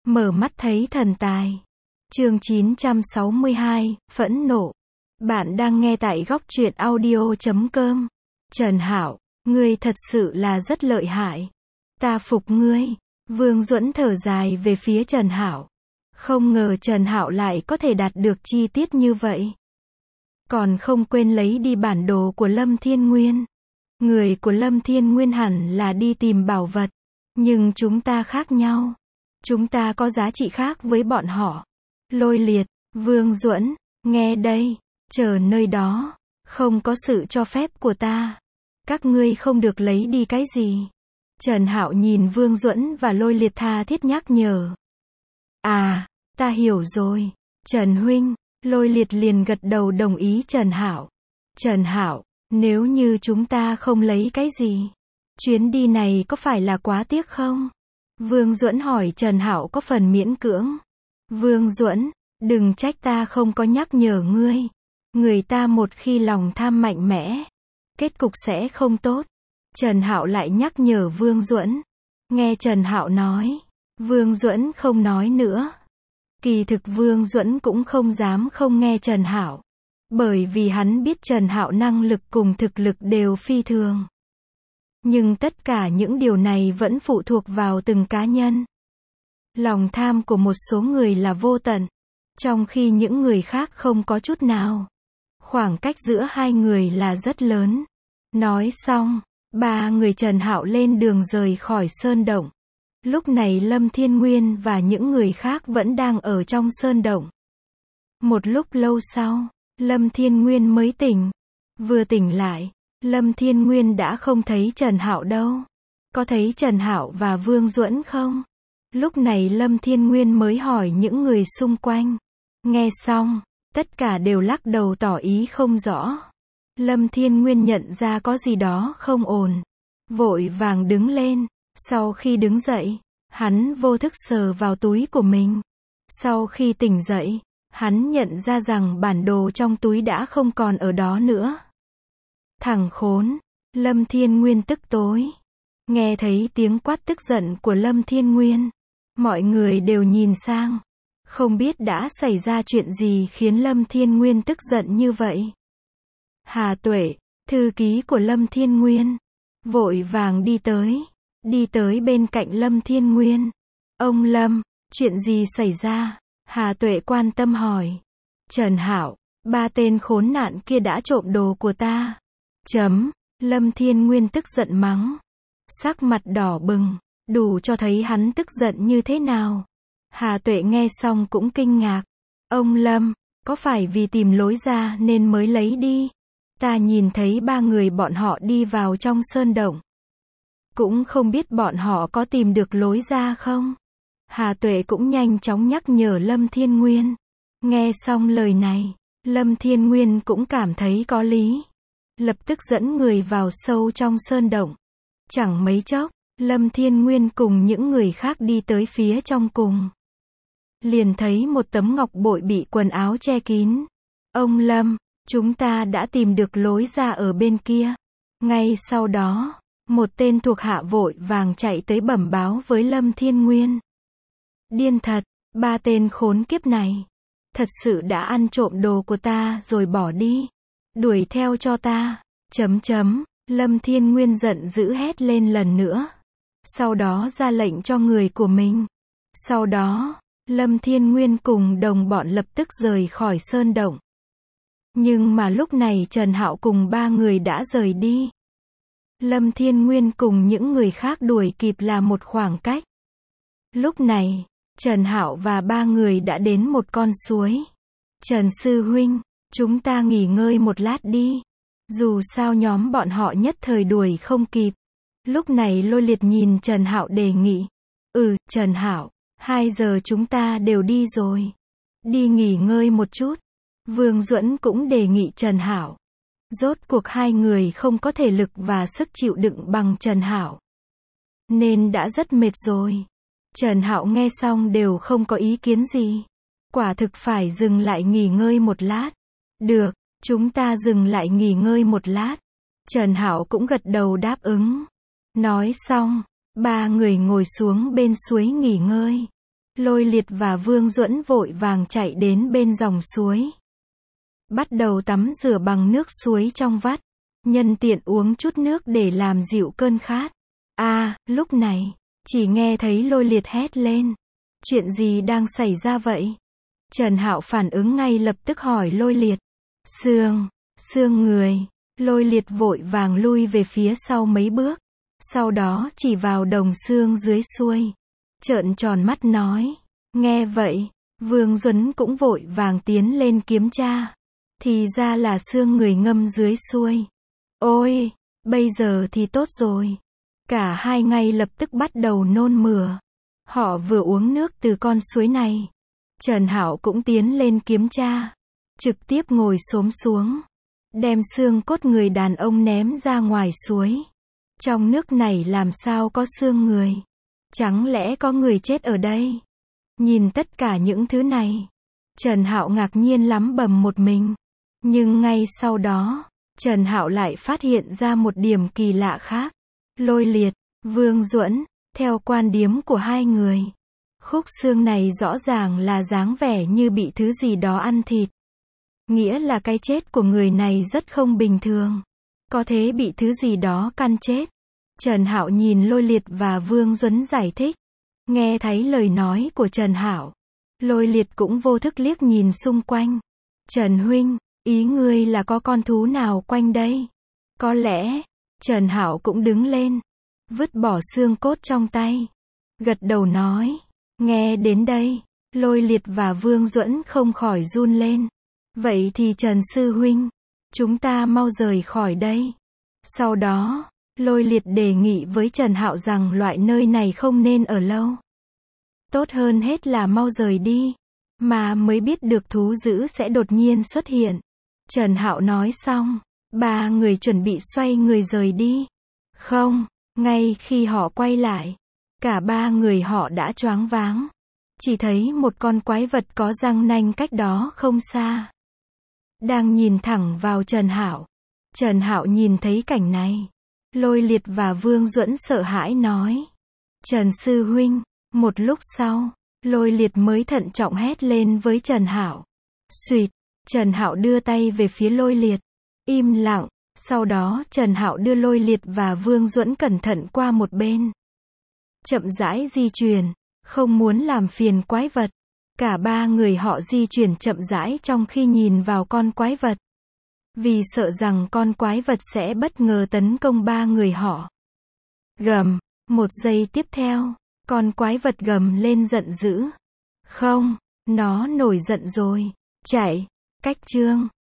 Mở mắt thấy thần tài. Chương 962, phẫn nộ. Bạn đang nghe tại góc truyện audio.com. Trần Hạo, ngươi thật sự là rất lợi hại. Ta phục ngươi. Vương Duẫn thở dài về phía Trần Hạo. Không ngờ Trần Hạo lại có thể đạt được chi tiết như vậy. Còn không quên lấy đi bản đồ của Lâm Thiên Nguyên. Người của Lâm Thiên Nguyên hẳn là đi tìm bảo vật. Nhưng chúng ta khác nhau. Chúng ta có giá trị khác với bọn họ. Lôi Liệt, Vương Duẫn, nghe đây, chờ nơi đó, không có sự cho phép của ta. Các ngươi không được lấy đi cái gì. Trần Hạo nhìn Vương Duẫn và Lôi Liệt tha thiết nhắc nhở. À, ta hiểu rồi. Trần huynh, Lôi Liệt liền gật đầu đồng ý Trần Hạo. Trần Hạo, nếu như chúng ta không lấy cái gì, chuyến đi này có phải là quá tiếc không? Vương Duẫn hỏi. Trần Hạo có phần miễn cưỡng. Vương Duẫn, đừng trách ta không có nhắc nhở ngươi. Người ta một khi lòng tham mạnh mẽ, kết cục sẽ không tốt. Trần Hạo lại nhắc nhở Vương Duẫn. Nghe Trần Hạo nói, Vương Duẫn không nói nữa. Kỳ thực Vương Duẫn cũng không dám không nghe Trần Hạo, bởi vì hắn biết Trần Hạo năng lực cùng thực lực đều phi thường. Nhưng tất cả những điều này vẫn phụ thuộc vào từng cá nhân. Lòng tham của một số người là vô tận, trong khi những người khác không có chút nào. Khoảng cách giữa hai người là rất lớn. Nói xong, ba người Trần Hạo lên đường rời khỏi sơn động. Lúc này Lâm Thiên Nguyên và những người khác vẫn đang ở trong sơn động. Một lúc lâu sau, Lâm Thiên Nguyên mới tỉnh. Vừa tỉnh lại, Lâm Thiên Nguyên đã không thấy Trần Hạo đâu. Có thấy Trần Hạo và Vương Duẫn không? Lúc này Lâm Thiên Nguyên mới hỏi những người xung quanh. Nghe xong, tất cả đều lắc đầu tỏ ý không rõ. Lâm Thiên Nguyên nhận ra có gì đó không ổn, vội vàng đứng lên. Sau khi đứng dậy, hắn vô thức sờ vào túi của mình. Sau khi tỉnh dậy, hắn nhận ra rằng bản đồ trong túi đã không còn ở đó nữa. Thằng khốn! Lâm Thiên Nguyên tức tối. Nghe thấy tiếng quát tức giận của Lâm Thiên Nguyên, mọi người đều nhìn sang. Không biết đã xảy ra chuyện gì khiến Lâm Thiên Nguyên tức giận như vậy. Hà Tuệ, thư ký của Lâm Thiên Nguyên, vội vàng đi tới bên cạnh Lâm Thiên Nguyên. Ông Lâm, chuyện gì xảy ra? Hà Tuệ quan tâm hỏi. Trần Hạo, ba tên khốn nạn kia đã trộm đồ của ta. Lâm Thiên Nguyên tức giận mắng. Sắc mặt đỏ bừng, đủ cho thấy hắn tức giận như thế nào. Hà Tuệ nghe xong cũng kinh ngạc. Ông Lâm, có phải vì tìm lối ra nên mới lấy đi? Ta nhìn thấy ba người bọn họ đi vào trong sơn động. Cũng không biết bọn họ có tìm được lối ra không? Hà Tuệ cũng nhanh chóng nhắc nhở Lâm Thiên Nguyên. Nghe xong lời này, Lâm Thiên Nguyên cũng cảm thấy có lý. Lập tức dẫn người vào sâu trong sơn động. Chẳng mấy chốc, Lâm Thiên Nguyên cùng những người khác đi tới phía trong cùng. Liền thấy một tấm ngọc bội bị quần áo che kín. Ông Lâm, chúng ta đã tìm được lối ra ở bên kia. Ngay sau đó, một tên thuộc hạ vội vàng chạy tới bẩm báo với Lâm Thiên Nguyên. Điên thật, ba tên khốn kiếp này thật sự đã ăn trộm đồ của ta rồi bỏ đi. Đuổi theo cho ta. Lâm Thiên Nguyên giận dữ hét lên lần nữa. Sau đó ra lệnh cho người của mình. Sau đó, Lâm Thiên Nguyên cùng đồng bọn lập tức rời khỏi sơn động. Nhưng mà lúc này Trần Hạo cùng ba người đã rời đi. Lâm Thiên Nguyên cùng những người khác đuổi kịp là một khoảng cách. Lúc này, Trần Hạo và ba người đã đến một con suối. Trần sư huynh, chúng ta nghỉ ngơi một lát đi. Dù sao nhóm bọn họ nhất thời đuổi không kịp. Lúc này Lôi Liệt nhìn Trần Hạo đề nghị. Trần Hạo, 2 giờ chúng ta đều đi rồi. Đi nghỉ ngơi một chút. Vương Duẫn cũng đề nghị Trần Hạo. Rốt cuộc hai người không có thể lực và sức chịu đựng bằng Trần Hạo, nên đã rất mệt rồi. Trần Hạo nghe xong đều không có ý kiến gì. Quả thực phải dừng lại nghỉ ngơi một lát. Được, chúng ta dừng lại nghỉ ngơi một lát. Trần Hạo cũng gật đầu đáp ứng. Nói xong, ba người ngồi xuống bên suối nghỉ ngơi. Lôi Liệt và Vương Duẫn vội vàng chạy đến bên dòng suối. Bắt đầu tắm rửa bằng nước suối trong vắt. Nhân tiện uống chút nước để làm dịu cơn khát. Lúc này, chỉ nghe thấy Lôi Liệt hét lên. Chuyện gì đang xảy ra vậy? Trần Hạo phản ứng ngay lập tức hỏi Lôi Liệt. Xương người. Lôi Liệt vội vàng lui về phía sau mấy bước. Sau đó chỉ vào đồng xương dưới xuôi. Trợn tròn mắt nói. Nghe vậy, Vương Duẫn cũng vội vàng tiến lên kiểm tra. Thì ra là xương người ngâm dưới xuôi. Ôi, bây giờ thì tốt rồi. Cả hai ngay lập tức bắt đầu nôn mửa. Họ vừa uống nước từ con suối này. Trần Hạo cũng tiến lên kiểm tra. Trực tiếp ngồi xổm xuống. Đem xương cốt người đàn ông ném ra ngoài suối. Trong nước này làm sao có xương người? Chẳng lẽ có người chết ở đây? Nhìn tất cả những thứ này, Trần Hạo ngạc nhiên lắm bầm một mình. Nhưng ngay sau đó, Trần Hạo lại phát hiện ra một điểm kỳ lạ khác. Lôi Liệt, Vương Duẫn, theo quan điểm của hai người, khúc xương này rõ ràng là dáng vẻ như bị thứ gì đó ăn thịt. Nghĩa là cái chết của người này rất không bình thường. Có thể bị thứ gì đó căn chết. Trần Hạo nhìn Lôi Liệt và Vương Duẫn giải thích. Nghe thấy lời nói của Trần Hạo, Lôi Liệt cũng vô thức liếc nhìn xung quanh. Trần huynh, ý ngươi là có con thú nào quanh đây? Có lẽ, Trần Hạo cũng đứng lên, vứt bỏ xương cốt trong tay. Gật đầu nói. Nghe đến đây, Lôi Liệt và Vương Duẫn không khỏi run lên. Vậy thì Trần sư huynh, chúng ta mau rời khỏi đây. Sau đó, Lôi Liệt đề nghị với Trần Hạo rằng loại nơi này không nên ở lâu. Tốt hơn hết là mau rời đi. Mà mới biết được thú dữ sẽ đột nhiên xuất hiện. Trần Hạo nói xong, ba người chuẩn bị xoay người rời đi. Không, ngay khi họ quay lại, cả ba người họ đã choáng váng. Chỉ thấy một con quái vật có răng nanh cách đó không xa. Đang nhìn thẳng vào Trần Hạo. Trần Hạo nhìn thấy cảnh này. Lôi Liệt và Vương Duẫn sợ hãi nói. Trần sư huynh. Một lúc sau, Lôi Liệt mới thận trọng hét lên với Trần Hạo. Xuyệt, Trần Hạo đưa tay về phía Lôi Liệt. Im lặng, sau đó Trần Hạo đưa Lôi Liệt và Vương Duẫn cẩn thận qua một bên. Chậm rãi di chuyển, không muốn làm phiền quái vật. Cả ba người họ di chuyển chậm rãi trong khi nhìn vào con quái vật. Vì sợ rằng con quái vật sẽ bất ngờ tấn công ba người họ. Gầm, một giây tiếp theo, con quái vật gầm lên giận dữ. Không, nó nổi giận rồi. Chạy, cách chương.